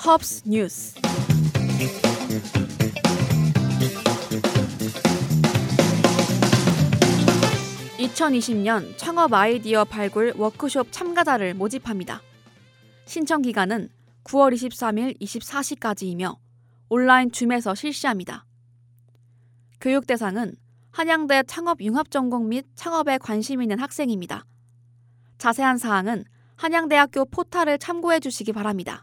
헙스 뉴스. (2020년) 창업 아이디어 발굴 워크숍 참가자를 모집합니다. 신청 기간은 9월 23일 24시까지이며 온라인 줌에서 실시합니다. 교육 대상은 한양대 창업융합전공 및 창업에 관심 있는 학생입니다. 자세한 사항은 한양대학교 포털을 참고해 주시기 바랍니다.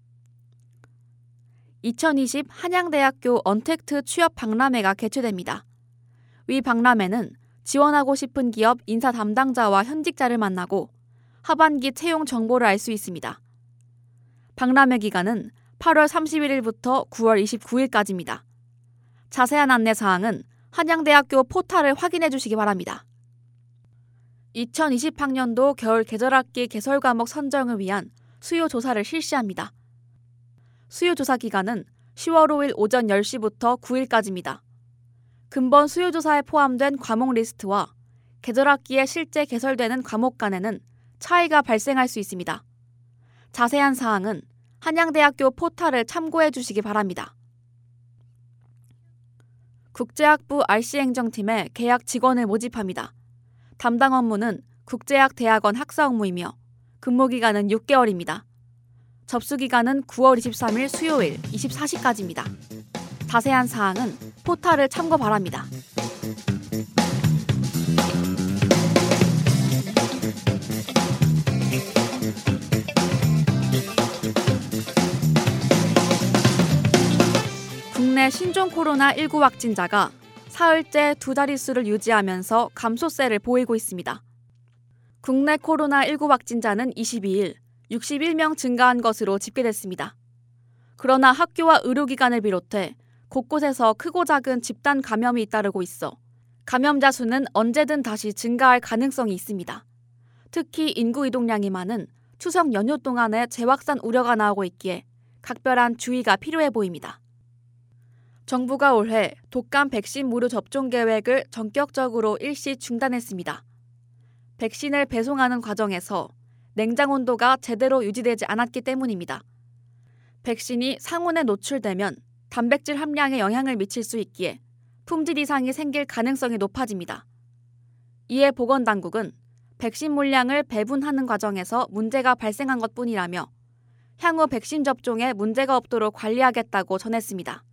2020 한양대학교 언택트 취업 박람회가 개최됩니다. 위 박람회는 지원하고 싶은 기업 인사 담당자와 현직자를 만나고 하반기 채용 정보를 알 수 있습니다. 박람회 기간은 8월 31일부터 9월 29일까지입니다. 자세한 안내 사항은 한양대학교 포털을 확인해 주시기 바랍니다. 2020학년도 겨울 계절학기 개설 과목 선정을 위한 수요 조사를 실시합니다. 수요 조사 기간은 10월 5일 오전 10시부터 9일까지입니다. 근본 수요 조사에 포함된 과목 리스트와 계절학기에 실제 개설되는 과목 간에는 차이가 발생할 수 있습니다. 자세한 사항은 한양대학교 포털을 참고해 주시기 바랍니다. 국제학부 RC행정팀에 계약 직원을 모집합니다. 담당 업무는 국제학대학원 학사 업무이며 근무기간은 6개월입니다. 접수기간은 9월 23일 수요일 24시까지입니다. 자세한 사항은 포털을 참고 바랍니다. 국내 신종 코로나19 확진자가 사흘째 두 자릿수를 유지하면서 감소세를 보이고 있습니다. 국내 코로나19 확진자는 22일 61명 증가한 것으로 집계됐습니다. 그러나 학교와 의료기관을 비롯해 곳곳에서 크고 작은 집단 감염이 잇따르고 있어 감염자 수는 언제든 다시 증가할 가능성이 있습니다. 특히 인구 이동량이 많은 추석 연휴 동안에 재확산 우려가 나오고 있기에 각별한 주의가 필요해 보입니다. 정부가 올해 독감 백신 무료 접종 계획을 전격적으로 일시 중단했습니다. 백신을 배송하는 과정에서 냉장 온도가 제대로 유지되지 않았기 때문입니다. 백신이 상온에 노출되면 단백질 함량에 영향을 미칠 수 있기에 품질 이상이 생길 가능성이 높아집니다. 이에 보건당국은 백신 물량을 배분하는 과정에서 문제가 발생한 것뿐이라며 향후 백신 접종에 문제가 없도록 관리하겠다고 전했습니다.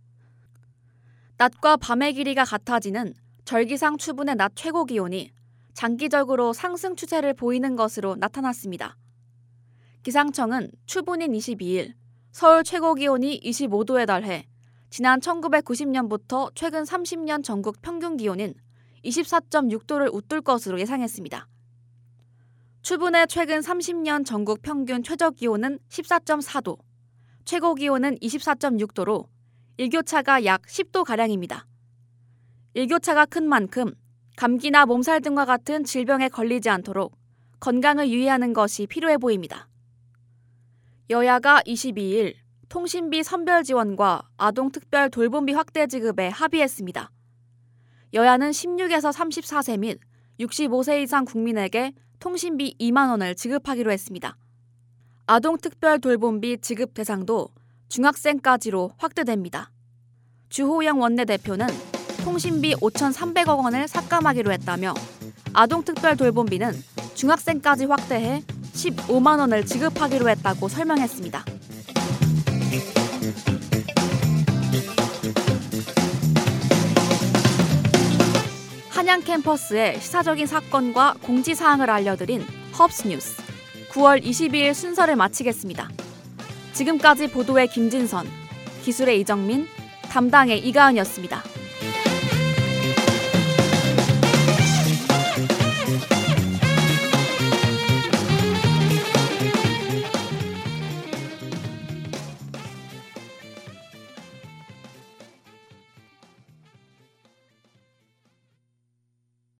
낮과 밤의 길이가 같아지는 절기상 추분의 낮 최고 기온이 장기적으로 상승 추세를 보이는 것으로 나타났습니다. 기상청은 추분인 22일 서울 최고 기온이 25도에 달해 지난 1990년부터 최근 30년 전국 평균 기온인 24.6도를 웃돌 것으로 예상했습니다. 추분의 최근 30년 전국 평균 최저 기온은 14.4도, 최고 기온은 24.6도로 일교차가 약 10도가량입니다. 일교차가 큰 만큼 감기나 몸살 등과 같은 질병에 걸리지 않도록 건강을 유의하는 것이 필요해 보입니다. 여야가 22일 통신비 선별 지원과 아동특별 돌봄비 확대 지급에 합의했습니다. 여야는 16에서 34세 및 65세 이상 국민에게 통신비 2만 원을 지급하기로 했습니다. 아동특별 돌봄비 지급 대상도 중학생까지로 확대됩니다. 주호영 원내대표는 통신비 5,300억 원을 삭감하기로 했다며 아동특별 돌봄비는 중학생까지 확대해 15만 원을 지급하기로 했다고 설명했습니다. 한양 캠퍼스의 시사적인 사건과 공지사항을 알려드린 헙스 뉴스 9월 22일 순서를 마치겠습니다. 지금까지 보도의 김진선, 기술의 이정민, 담당의 이가은이었습니다.